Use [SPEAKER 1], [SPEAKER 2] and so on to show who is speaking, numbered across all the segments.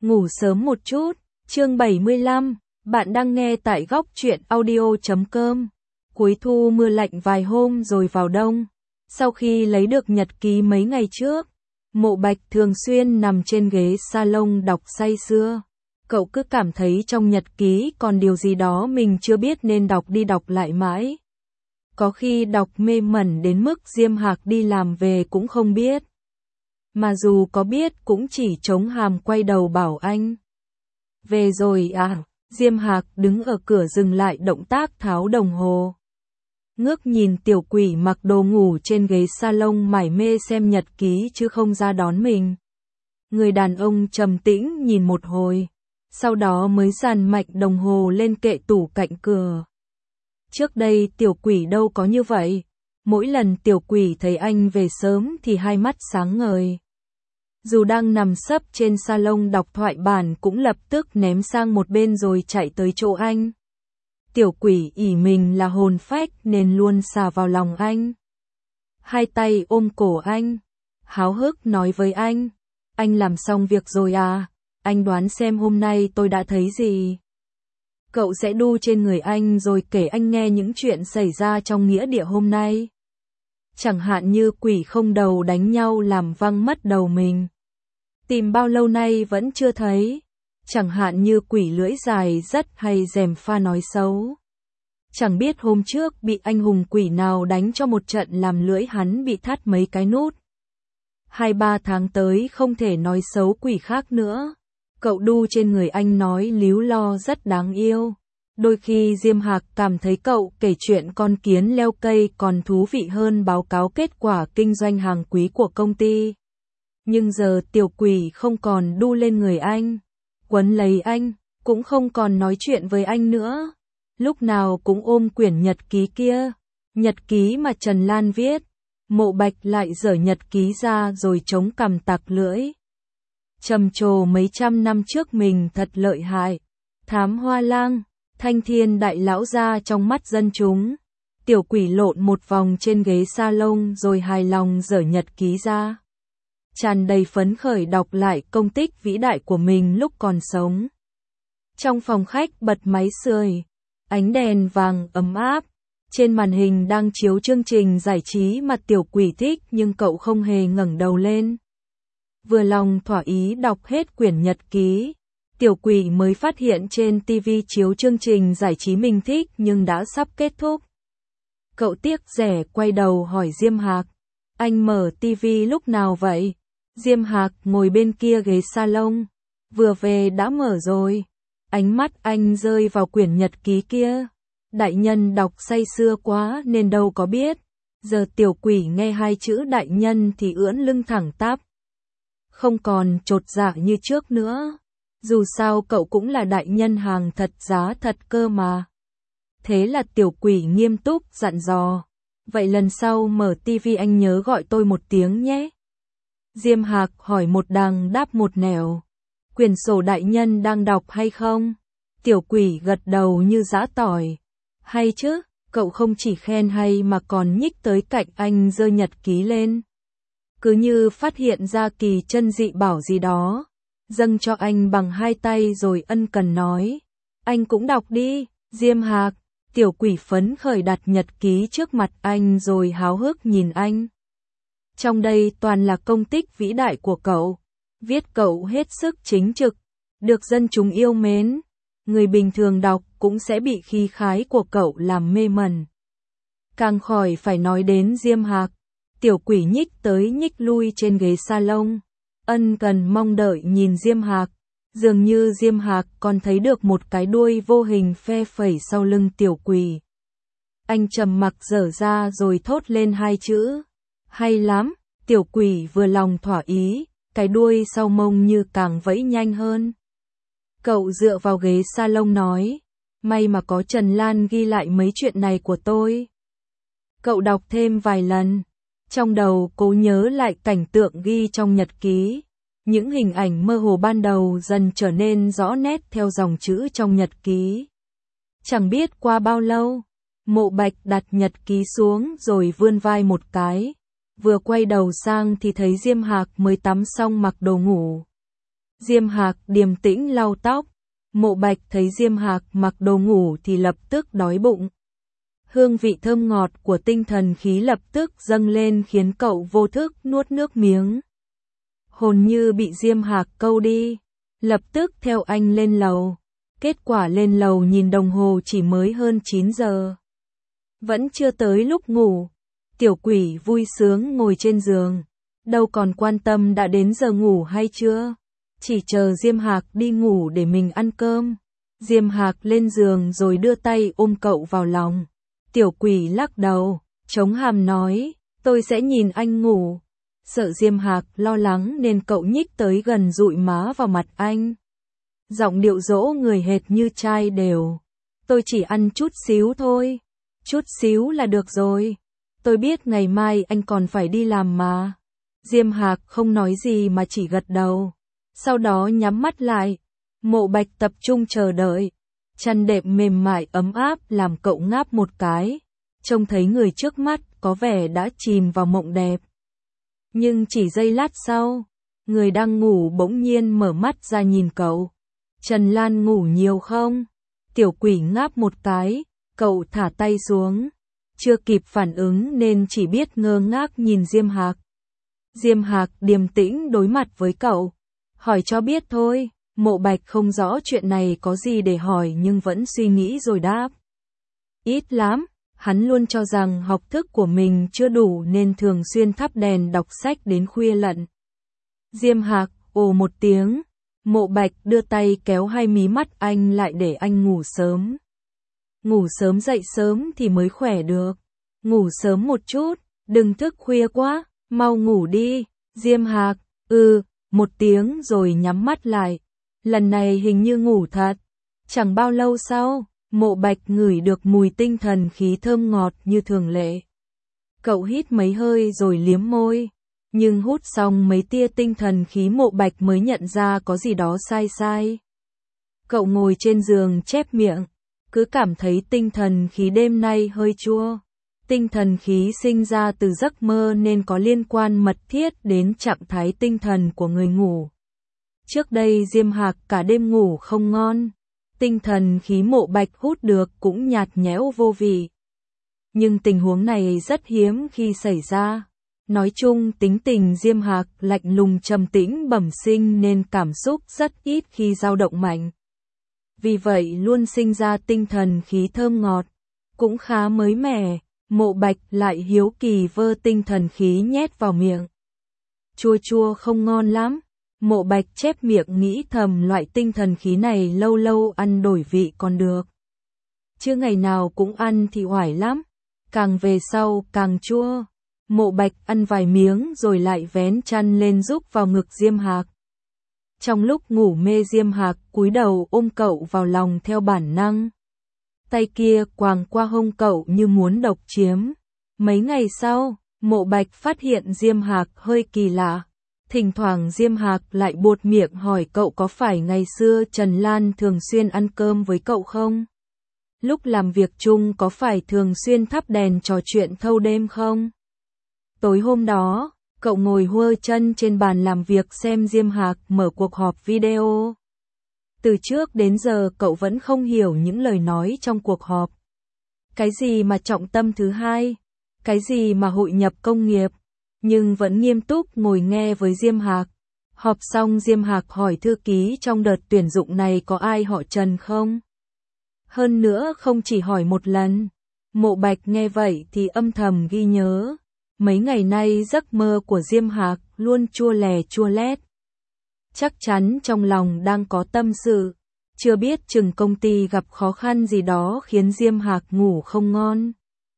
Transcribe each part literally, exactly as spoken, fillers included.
[SPEAKER 1] Ngủ sớm một chút, chương bảy mươi lăm, bạn đang nghe tại góc truyện audio chấm com. Cuối thu mưa lạnh vài hôm rồi vào đông. Sau khi lấy được nhật ký mấy ngày trước, Mộ Bạch thường xuyên nằm trên ghế salon đọc say sưa. Cậu cứ cảm thấy trong nhật ký còn điều gì đó mình chưa biết nên đọc đi đọc lại mãi. Có khi đọc mê mẩn đến mức Diêm Hạc đi làm về cũng không biết. Mà dù có biết cũng chỉ chống hàm quay đầu bảo anh. Về rồi à, Diêm Hạc đứng ở cửa dừng lại động tác tháo đồng hồ. Ngước nhìn tiểu quỷ mặc đồ ngủ trên ghế salon mải mê xem nhật ký chứ không ra đón mình. Người đàn ông trầm tĩnh nhìn một hồi, sau đó mới dàn mạnh đồng hồ lên kệ tủ cạnh cửa. Trước đây tiểu quỷ đâu có như vậy, mỗi lần tiểu quỷ thấy anh về sớm thì hai mắt sáng ngời. Dù đang nằm sấp trên salon đọc thoại bản cũng lập tức ném sang một bên rồi chạy tới chỗ anh. Tiểu quỷ ỷ mình là hồn phách nên luôn xà vào lòng anh. Hai tay ôm cổ anh, háo hức nói với anh, anh làm xong việc rồi à, anh đoán xem hôm nay tôi đã thấy gì. Cậu sẽ đu trên người anh rồi kể anh nghe những chuyện xảy ra trong nghĩa địa hôm nay. Chẳng hạn như quỷ không đầu đánh nhau làm văng mất đầu mình. Tìm bao lâu nay vẫn chưa thấy. Chẳng hạn như quỷ lưỡi dài rất hay gièm pha nói xấu. Chẳng biết hôm trước bị anh hùng quỷ nào đánh cho một trận làm lưỡi hắn bị thắt mấy cái nút. Hai ba tháng tới không thể nói xấu quỷ khác nữa. Cậu đu trên người anh nói líu lo rất đáng yêu. Đôi khi Diêm Hạc cảm thấy cậu kể chuyện con kiến leo cây còn thú vị hơn báo cáo kết quả kinh doanh hàng quý của công ty. Nhưng giờ tiểu quỷ không còn đu lên người anh, quấn lấy anh, cũng không còn nói chuyện với anh nữa. Lúc nào cũng ôm quyển nhật ký kia, nhật ký mà Trần Lan viết. Mộ Bạch lại giở nhật ký ra rồi chống cằm tặc lưỡi. Trầm trồ mấy trăm năm trước mình thật lợi hại. Thám Hoa Lang, thanh thiên đại lão gia trong mắt dân chúng. Tiểu quỷ lộn một vòng trên ghế salon rồi hài lòng giở nhật ký ra. Tràn đầy phấn khởi đọc lại công tích vĩ đại của mình lúc còn sống. Trong phòng khách bật máy sưởi, ánh đèn vàng ấm áp. Trên màn hình đang chiếu chương trình giải trí mà tiểu quỷ thích nhưng cậu không hề ngẩng đầu lên. Vừa lòng thỏa ý đọc hết quyển nhật ký, tiểu quỷ mới phát hiện trên ti vi chiếu chương trình giải trí mình thích nhưng đã sắp kết thúc. Cậu tiếc rẻ quay đầu hỏi Diêm Hạc, anh mở ti vi lúc nào vậy? Diêm Hạc ngồi bên kia ghế salon, vừa về đã mở rồi. Ánh mắt anh rơi vào quyển nhật ký kia. Đại nhân đọc say sưa quá nên đâu có biết. Giờ tiểu quỷ nghe hai chữ đại nhân thì ưỡn lưng thẳng tắp. Không còn chột dạ như trước nữa. Dù sao cậu cũng là đại nhân hàng thật giá thật cơ mà. Thế là tiểu quỷ nghiêm túc dặn dò. Vậy lần sau mở tivi anh nhớ gọi tôi một tiếng nhé. Diêm Hạc hỏi một đằng đáp một nẻo. Quyển sổ đại nhân đang đọc hay không? Tiểu quỷ gật đầu như giã tỏi. Hay chứ, cậu không chỉ khen hay mà còn nhích tới cạnh anh giơ nhật ký lên. Cứ như phát hiện ra kỳ chân dị bảo gì đó. Dâng cho anh bằng hai tay rồi ân cần nói. Anh cũng đọc đi, Diêm Hạc. Tiểu quỷ phấn khởi đặt nhật ký trước mặt anh rồi háo hức nhìn anh. Trong đây toàn là công tích vĩ đại của cậu. Viết cậu hết sức chính trực, được dân chúng yêu mến. Người bình thường đọc cũng sẽ bị khí khái của cậu làm mê mẩn. Càng khỏi phải nói đến Diêm Hạc. Tiểu quỷ nhích tới nhích lui trên ghế salon. Ân cần mong đợi nhìn Diêm Hạc. Dường như Diêm Hạc còn thấy được một cái đuôi vô hình phe phẩy sau lưng tiểu quỷ. Anh trầm mặc dở ra rồi thốt lên hai chữ. Hay lắm, tiểu quỷ vừa lòng thỏa ý, cái đuôi sau mông như càng vẫy nhanh hơn. Cậu dựa vào ghế salon nói, may mà có Trần Lan ghi lại mấy chuyện này của tôi. Cậu đọc thêm vài lần, trong đầu cố nhớ lại cảnh tượng ghi trong nhật ký. Những hình ảnh mơ hồ ban đầu dần trở nên rõ nét theo dòng chữ trong nhật ký. Chẳng biết qua bao lâu, Mộ Bạch đặt nhật ký xuống rồi vươn vai một cái. Vừa quay đầu sang thì thấy Diêm Hạc mới tắm xong mặc đồ ngủ. Diêm Hạc điềm tĩnh lau tóc. Mộ Bạch thấy Diêm Hạc mặc đồ ngủ thì lập tức đói bụng. Hương vị thơm ngọt của tinh thần khí lập tức dâng lên khiến cậu vô thức nuốt nước miếng. Hồn như bị Diêm Hạc câu đi, lập tức theo anh lên lầu. Kết quả lên lầu nhìn đồng hồ chỉ mới hơn chín giờ. Vẫn chưa tới lúc ngủ. Tiểu quỷ vui sướng ngồi trên giường. Đâu còn quan tâm đã đến giờ ngủ hay chưa. Chỉ chờ Diêm Hạc đi ngủ để mình ăn cơm. Diêm Hạc lên giường rồi đưa tay ôm cậu vào lòng. Tiểu quỷ lắc đầu, chống hàm nói, tôi sẽ nhìn anh ngủ. Sợ Diêm Hạc lo lắng nên cậu nhích tới gần dụi má vào mặt anh. Giọng điệu dỗ người hệt như chai đều. Tôi chỉ ăn chút xíu thôi. Chút xíu là được rồi. Tôi biết ngày mai anh còn phải đi làm mà. Diêm Hạc không nói gì mà chỉ gật đầu. Sau đó nhắm mắt lại. Mộ Bạch tập trung chờ đợi. Chăn đệm mềm mại ấm áp làm cậu ngáp một cái. Trông thấy người trước mắt có vẻ đã chìm vào mộng đẹp. Nhưng chỉ giây lát sau, người đang ngủ bỗng nhiên mở mắt ra nhìn cậu. Trần Lan ngủ nhiều không? Tiểu quỷ ngáp một cái, cậu thả tay xuống. Chưa kịp phản ứng nên chỉ biết ngơ ngác nhìn Diêm Hạc. Diêm Hạc điềm tĩnh đối mặt với cậu. Hỏi cho biết thôi. Mộ Bạch không rõ chuyện này có gì để hỏi nhưng vẫn suy nghĩ rồi đáp. Ít lắm, hắn luôn cho rằng học thức của mình chưa đủ nên thường xuyên thắp đèn đọc sách đến khuya lận. Diêm Hạc ồ một tiếng, Mộ Bạch đưa tay kéo hai mí mắt anh lại để anh ngủ sớm. Ngủ sớm dậy sớm thì mới khỏe được. Ngủ sớm một chút, đừng thức khuya quá, mau ngủ đi. Diêm Hạc, ừ, một tiếng rồi nhắm mắt lại. Lần này hình như ngủ thật. Chẳng bao lâu sau, Mộ Bạch ngửi được mùi tinh thần khí thơm ngọt như thường lệ. Cậu hít mấy hơi rồi liếm môi. Nhưng hút xong mấy tia tinh thần khí Mộ Bạch mới nhận ra có gì đó sai sai. Cậu ngồi trên giường chép miệng. Cứ cảm thấy tinh thần khí đêm nay hơi chua. Tinh thần khí sinh ra từ giấc mơ nên có liên quan mật thiết đến trạng thái tinh thần của người ngủ. Trước đây Diêm Hạc cả đêm ngủ không ngon. Tinh thần khí Mộ Bạch hút được cũng nhạt nhẽo vô vị. Nhưng tình huống này rất hiếm khi xảy ra. Nói chung tính tình Diêm Hạc lạnh lùng trầm tĩnh bẩm sinh nên cảm xúc rất ít khi dao động mạnh. Vì vậy luôn sinh ra tinh thần khí thơm ngọt. Cũng khá mới mẻ. Mộ Bạch lại hiếu kỳ vơ tinh thần khí nhét vào miệng. Chua chua không ngon lắm. Mộ Bạch chép miệng nghĩ thầm loại tinh thần khí này lâu lâu ăn đổi vị còn được. Chứ ngày nào cũng ăn thì oải lắm. Càng về sau càng chua. Mộ Bạch ăn vài miếng rồi lại vén chăn lên giúp vào ngực Diêm Hạc. Trong lúc ngủ mê Diêm Hạc cúi đầu ôm cậu vào lòng theo bản năng. Tay kia quàng qua hông cậu như muốn độc chiếm. Mấy ngày sau, Mộ Bạch phát hiện Diêm Hạc hơi kỳ lạ. Thỉnh thoảng Diêm Hạc lại buột miệng hỏi cậu có phải ngày xưa Trần Lan thường xuyên ăn cơm với cậu không? Lúc làm việc chung có phải thường xuyên thắp đèn trò chuyện thâu đêm không? Tối hôm đó, cậu ngồi huơ chân trên bàn làm việc xem Diêm Hạc mở cuộc họp video. Từ trước đến giờ cậu vẫn không hiểu những lời nói trong cuộc họp. Cái gì mà trọng tâm thứ hai? Cái gì mà hội nhập công nghiệp? Nhưng vẫn nghiêm túc ngồi nghe với Diêm Hạc. Họp xong Diêm Hạc hỏi thư ký trong đợt tuyển dụng này có ai họ Trần không? Hơn nữa không chỉ hỏi một lần. Mộ Bạch nghe vậy thì âm thầm ghi nhớ. Mấy ngày nay giấc mơ của Diêm Hạc luôn chua lè chua lét. Chắc chắn trong lòng đang có tâm sự. Chưa biết chừng công ty gặp khó khăn gì đó khiến Diêm Hạc ngủ không ngon.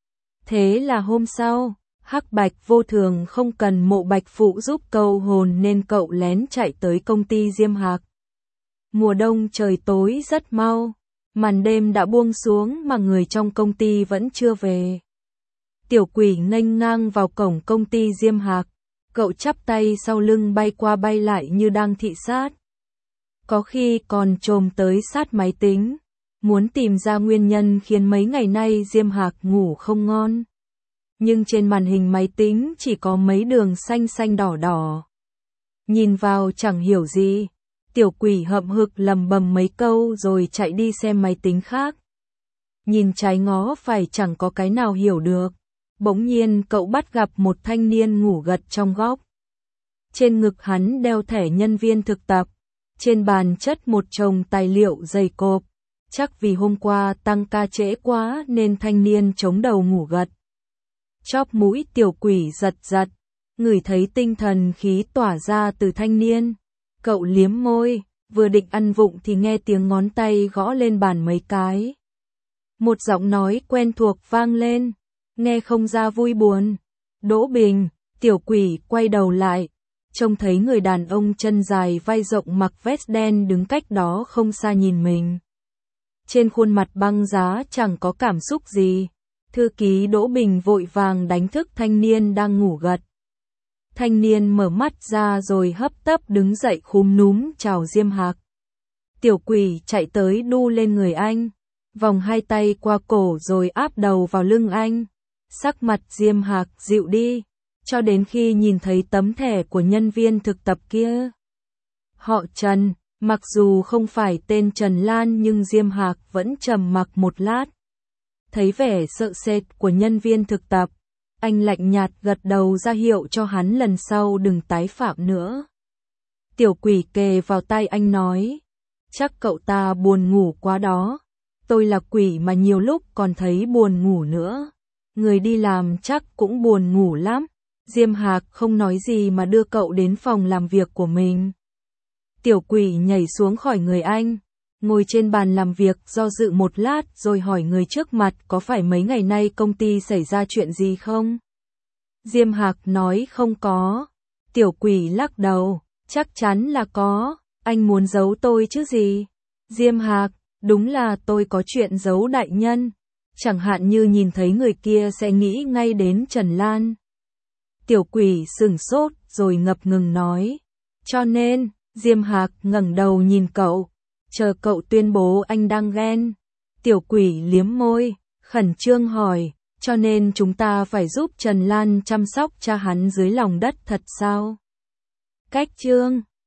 [SPEAKER 1] Thế là hôm sau, Hắc Bạch vô thường không cần Mộ Bạch phụ giúp câu hồn nên cậu lén chạy tới công ty Diêm Hạc. Mùa đông trời tối rất mau. Màn đêm đã buông xuống mà người trong công ty vẫn chưa về. Tiểu quỷ nghênh ngang vào cổng công ty Diêm Hạc. Cậu chắp tay sau lưng bay qua bay lại như đang thị sát. Có khi còn chồm tới sát máy tính. Muốn tìm ra nguyên nhân khiến mấy ngày nay Diêm Hạc ngủ không ngon. Nhưng trên màn hình máy tính chỉ có mấy đường xanh xanh đỏ đỏ. Nhìn vào chẳng hiểu gì. Tiểu quỷ hậm hực lầm bầm mấy câu rồi chạy đi xem máy tính khác. Nhìn trái ngó phải chẳng có cái nào hiểu được. Bỗng nhiên cậu bắt gặp một thanh niên ngủ gật trong góc. Trên ngực hắn đeo thẻ nhân viên thực tập. Trên bàn chất một chồng tài liệu dày cộp. Chắc vì hôm qua tăng ca trễ quá nên thanh niên chống đầu ngủ gật. Chóp mũi tiểu quỷ giật giật. Ngửi thấy tinh thần khí tỏa ra từ thanh niên. Cậu liếm môi, vừa định ăn vụng thì nghe tiếng ngón tay gõ lên bàn mấy cái. Một giọng nói quen thuộc vang lên, nghe không ra vui buồn. Đỗ Bình, tiểu quỷ quay đầu lại, trông thấy người đàn ông chân dài vai rộng mặc vest đen đứng cách đó không xa nhìn mình. Trên khuôn mặt băng giá chẳng có cảm xúc gì. Thư ký Đỗ Bình vội vàng đánh thức thanh niên đang ngủ gật. Thanh niên mở mắt ra rồi hấp tấp đứng dậy khúm núm chào Diêm Hạc. Tiểu quỷ chạy tới đu lên người anh, vòng hai tay qua cổ rồi áp đầu vào lưng anh. Sắc mặt Diêm Hạc dịu đi, cho đến khi nhìn thấy tấm thẻ của nhân viên thực tập kia. Họ Trần, mặc dù không phải tên Trần Lan nhưng Diêm Hạc vẫn trầm mặc một lát. Thấy vẻ sợ sệt của nhân viên thực tập, anh lạnh nhạt gật đầu ra hiệu cho hắn lần sau đừng tái phạm nữa. Tiểu quỷ kề vào tai anh nói, chắc cậu ta buồn ngủ quá đó. Tôi là quỷ mà nhiều lúc còn thấy buồn ngủ nữa. Người đi làm chắc cũng buồn ngủ lắm. Diêm Hạc không nói gì mà đưa cậu đến phòng làm việc của mình. Tiểu quỷ nhảy xuống khỏi người anh, ngồi trên bàn làm việc do dự một lát rồi hỏi người trước mặt có phải mấy ngày nay công ty xảy ra chuyện gì không? Diêm Hạc nói không có. Tiểu quỷ lắc đầu, chắc chắn là có, anh muốn giấu tôi chứ gì? Diêm Hạc, đúng là tôi có chuyện giấu đại nhân. Chẳng hạn như nhìn thấy người kia sẽ nghĩ ngay đến Trần Lan. Tiểu quỷ sửng sốt rồi ngập ngừng nói. Cho nên, Diêm Hạc ngẩng đầu nhìn cậu, chờ cậu tuyên bố anh đang ghen. Tiểu quỷ liếm môi, khẩn trương hỏi, cho nên chúng ta phải giúp Trần Lan chăm sóc cha hắn dưới lòng đất thật sao? Cách chương